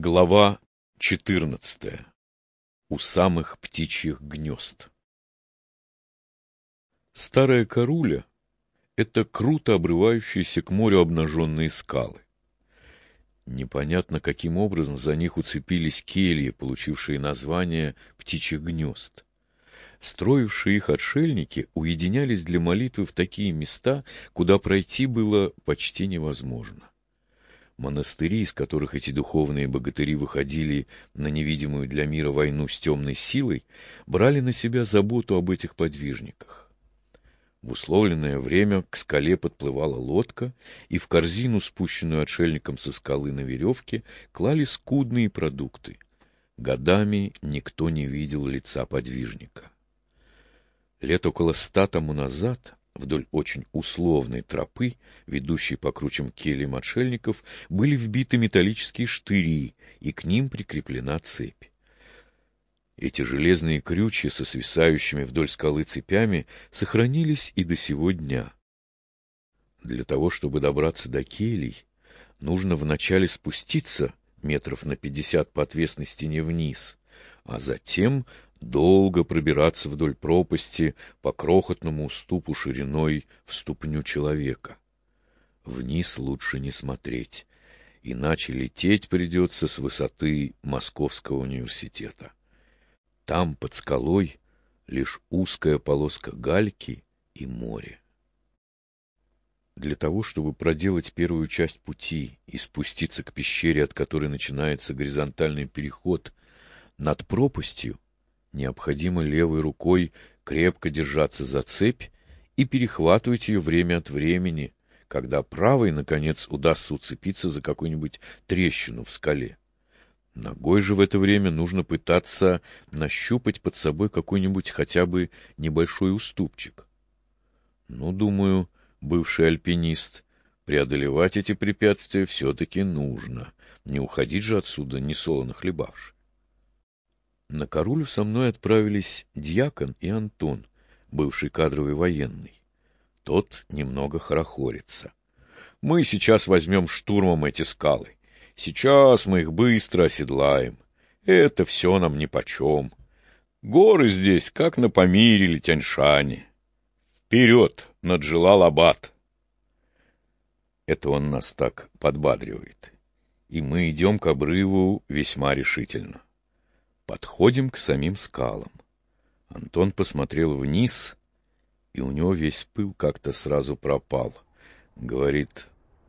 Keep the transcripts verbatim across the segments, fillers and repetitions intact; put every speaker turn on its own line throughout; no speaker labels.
Глава четырнадцатая. У самых птичьих гнезд. Старая Коруля — это круто обрывающиеся к морю обнаженные скалы. Непонятно, каким образом за них уцепились кельи, получившие название птичьих гнезд. Строившие их отшельники уединялись для молитвы в такие места, куда пройти было почти невозможно. Монастыри, из которых эти духовные богатыри выходили на невидимую для мира войну с темной силой, брали на себя заботу об этих подвижниках. В условленное время к скале подплывала лодка, и в корзину, спущенную отшельником со скалы на веревке, клали скудные продукты. Годами никто не видел лица подвижника. Лет около ста тому назад вдоль очень условной тропы, ведущей по кручам кельям отшельников, были вбиты металлические штыри, и к ним прикреплена цепь. Эти железные крючья со свисающими вдоль скалы цепями сохранились и до сего дня. Для того, чтобы добраться до келий, нужно вначале спуститься метров на пятьдесят по отвесной стене вниз, а затем долго пробираться вдоль пропасти по крохотному уступу шириной в ступню человека. Вниз лучше не смотреть, иначе лететь придется с высоты Московского университета. Там, под скалой, лишь узкая полоска гальки и море. Для того, чтобы проделать первую часть пути и спуститься к пещере, от которой начинается горизонтальный переход, над пропастью необходимо левой рукой крепко держаться за цепь и перехватывать ее время от времени, когда правой, наконец, удастся уцепиться за какую-нибудь трещину в скале. Ногой же в это время нужно пытаться нащупать под собой какой-нибудь хотя бы небольшой уступчик. Ну, думаю, бывший альпинист, преодолевать эти препятствия все-таки нужно, не уходить же отсюда несолоно хлебавши. На Корулю со мной отправились дьякон и Антон, бывший кадровый военный. Тот немного хорохорится. Мы сейчас возьмем штурмом эти скалы. Сейчас мы их быстро оседлаем. Это все нам нипочем. Горы здесь, как на Памире или Тяньшане. Вперед, над Джелал-Абад! Это он нас так подбадривает. И мы идем к обрыву весьма решительно. Подходим к самим скалам. Антон посмотрел вниз, и у него весь пыл как-то сразу пропал. Говорит: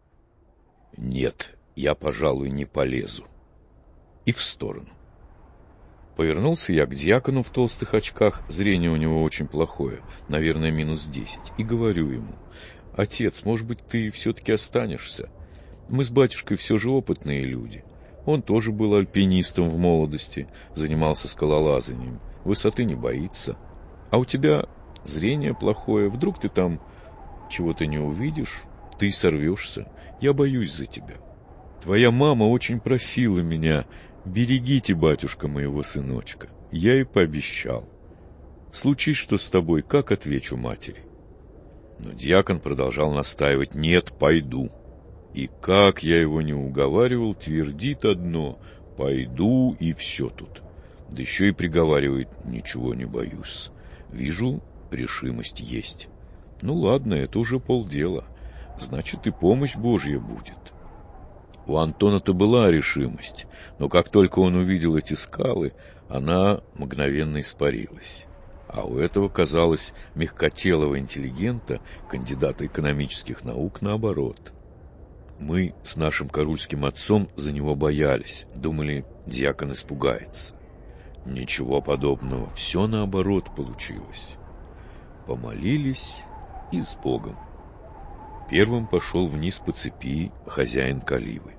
«Нет, я, пожалуй, не полезу». И в сторону. Повернулся я к дьякону в толстых очках, зрение у него очень плохое, наверное, минус десять, и говорю ему: «Отец, может быть, ты все-таки останешься? Мы с батюшкой все же опытные люди. Он тоже был альпинистом в молодости, занимался скалолазанием, высоты не боится. А у тебя зрение плохое, вдруг ты там чего-то не увидишь, ты и сорвешься. Я боюсь за тебя. Твоя мама очень просила меня: берегите, батюшка, моего сыночка». Я и пообещал. Случись что с тобой, как отвечу матери? Но дьякон продолжал настаивать: «Нет, пойду». И как я его не уговаривал, твердит одно: «Пойду, и все тут». Да еще и приговаривает: «Ничего не боюсь. Вижу, решимость есть». Ну ладно, это уже полдела. Значит, и помощь Божья будет. У Антона-то была решимость, но как только он увидел эти скалы, она мгновенно испарилась. А у этого, казалось, мягкотелого интеллигента, кандидата экономических наук, наоборот. Мы с нашим корульским отцом за него боялись, думали, дьякон испугается. Ничего подобного, все наоборот получилось. Помолились и с Богом. Первым пошел вниз по цепи хозяин Каливы.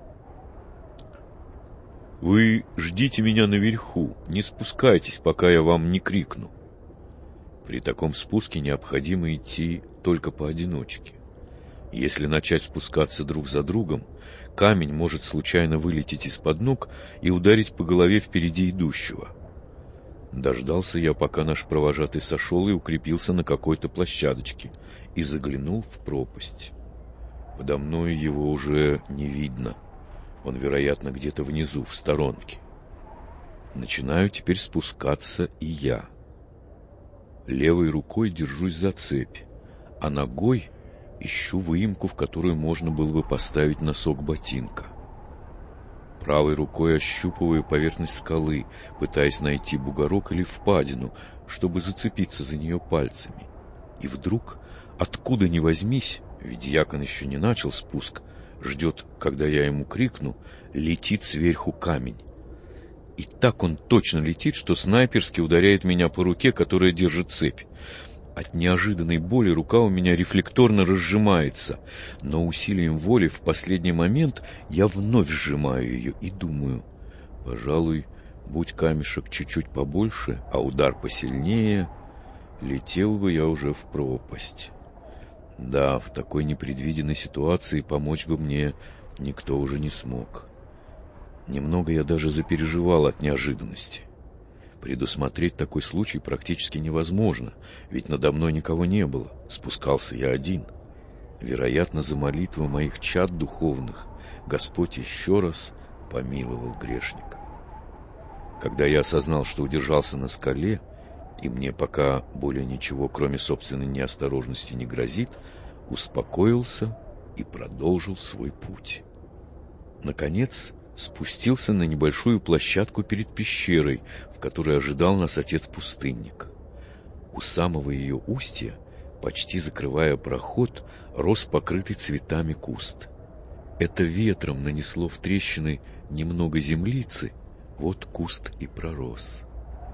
«Вы ждите меня наверху, не спускайтесь, пока я вам не крикну». При таком спуске необходимо идти только поодиночке. Если начать спускаться друг за другом, камень может случайно вылететь из-под ног и ударить по голове впереди идущего. Дождался я, пока наш провожатый сошел и укрепился на какой-то площадочке, и заглянул в пропасть. Подо мною его уже не видно. Он, вероятно, где-то внизу, в сторонке. Начинаю теперь спускаться и я. Левой рукой держусь за цепь, а ногой ищу выемку, в которую можно было бы поставить носок ботинка. Правой рукой ощупываю поверхность скалы, пытаясь найти бугорок или впадину, чтобы зацепиться за нее пальцами. И вдруг, откуда ни возьмись, ведь дьякон еще не начал спуск, ждет, когда я ему крикну, летит сверху камень. И так он точно летит, что снайперски ударяет меня по руке, которая держит цепь. От неожиданной боли рука у меня рефлекторно разжимается, но усилием воли в последний момент я вновь сжимаю ее и думаю, пожалуй, будь камешек чуть-чуть побольше, а удар посильнее, летел бы я уже в пропасть. Да, в такой непредвиденной ситуации помочь бы мне никто уже не смог. Немного я даже запереживал от неожиданности. Предусмотреть такой случай практически невозможно, ведь надо мной никого не было, спускался я один. Вероятно, за молитвы моих чад духовных Господь еще раз помиловал грешника. Когда я осознал, что удержался на скале, и мне пока более ничего, кроме собственной неосторожности, не грозит, успокоился и продолжил свой путь. Наконец, спустился на небольшую площадку перед пещерой, в которой ожидал нас отец-пустынник. У самого ее устья, почти закрывая проход, рос покрытый цветами куст. Это ветром нанесло в трещины немного землицы, вот куст и пророс.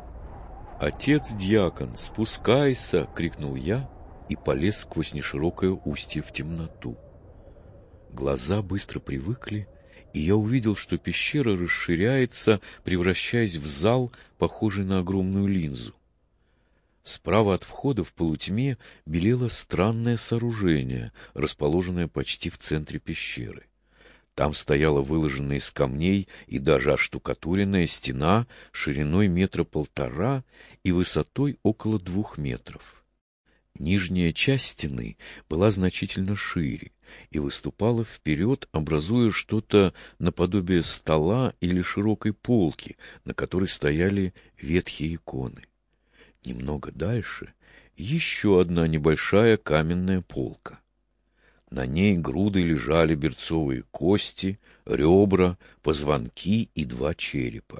«Отец-дьякон, спускайся!» — крикнул я и полез сквозь неширокое устье в темноту. Глаза быстро привыкли, и я увидел, что пещера расширяется, превращаясь в зал, похожий на огромную линзу. Справа от входа в полутьме белело странное сооружение, расположенное почти в центре пещеры. Там стояла выложенная из камней и даже оштукатуренная стена шириной метра полтора и высотой около двух метров. Нижняя часть стены была значительно шире и выступала вперед, образуя что-то наподобие стола или широкой полки, на которой стояли ветхие иконы. Немного дальше еще одна небольшая каменная полка. На ней грудой лежали берцовые кости, ребра, позвонки и два черепа.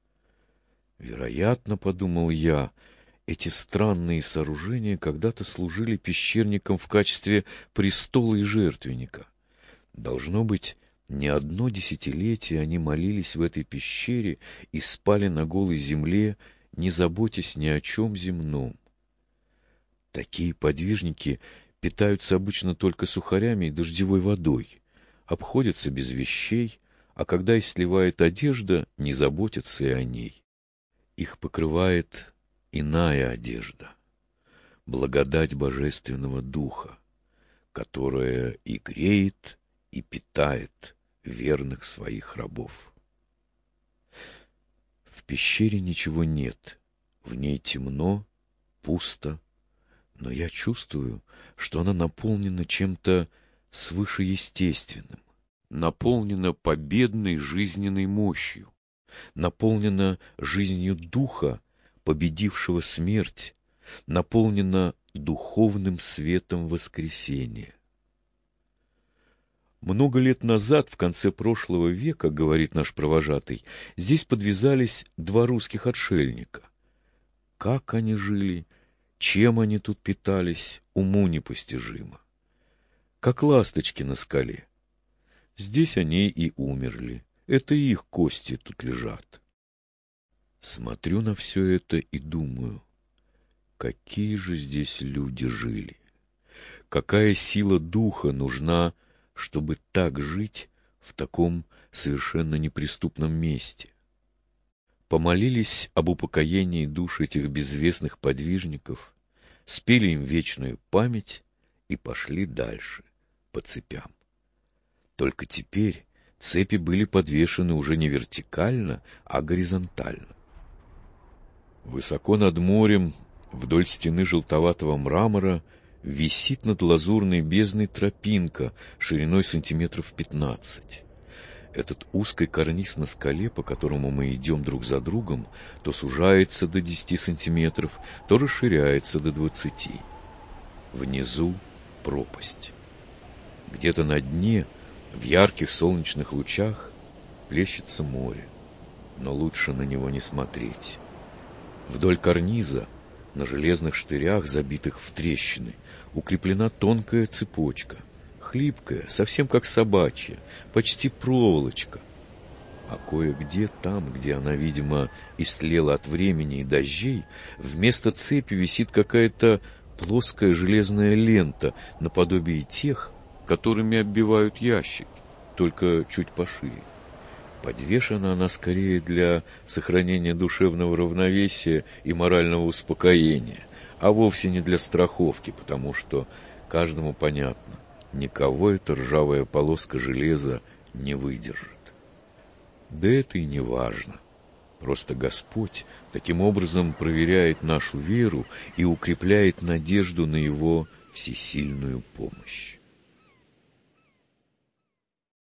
Вероятно, подумал я, эти странные сооружения когда-то служили пещерникам в качестве престола и жертвенника. Должно быть, не одно десятилетие они молились в этой пещере и спали на голой земле, не заботясь ни о чем земном. Такие подвижники питаются обычно только сухарями и дождевой водой, обходятся без вещей, а когда истлевает одежда, не заботятся и о ней. Их покрывает иная одежда, благодать Божественного Духа, которая и греет, и питает верных своих рабов. В пещере ничего нет, в ней темно, пусто, но я чувствую, что она наполнена чем-то свышеестественным, наполнена победной жизненной мощью, наполнена жизнью духа, победившего смерть, наполнена духовным светом воскресения. Много лет назад, в конце прошлого века, говорит наш провожатый, здесь подвязались два русских отшельника. Как они жили, чем они тут питались, уму непостижимо. Как ласточки на скале. Здесь они и умерли. Это их кости тут лежат. Смотрю на все это и думаю, какие же здесь люди жили. Какая сила духа нужна, чтобы так жить в таком совершенно неприступном месте. Помолились об упокоении душ этих безвестных подвижников, спели им вечную память и пошли дальше, по цепям. Только теперь цепи были подвешены уже не вертикально, а горизонтально. Высоко над морем, вдоль стены желтоватого мрамора, висит над лазурной бездной тропинка шириной сантиметров пятнадцать. Этот узкий карниз на скале, по которому мы идем друг за другом, то сужается до десяти сантиметров, то расширяется до двадцати. Внизу пропасть. Где-то на дне, в ярких солнечных лучах, плещется море, но лучше на него не смотреть. Вдоль карниза, на железных штырях, забитых в трещины, укреплена тонкая цепочка, хлипкая, совсем как собачья, почти проволочка. А кое-где там, где она, видимо, истлела от времени и дождей, вместо цепи висит какая-то плоская железная лента, наподобие тех, которыми оббивают ящик, только чуть пошире. Подвешена она скорее для сохранения душевного равновесия и морального успокоения, а вовсе не для страховки, потому что каждому понятно, никого эта ржавая полоска железа не выдержит. Да это и не важно. Просто Господь таким образом проверяет нашу веру и укрепляет надежду на Его всесильную помощь.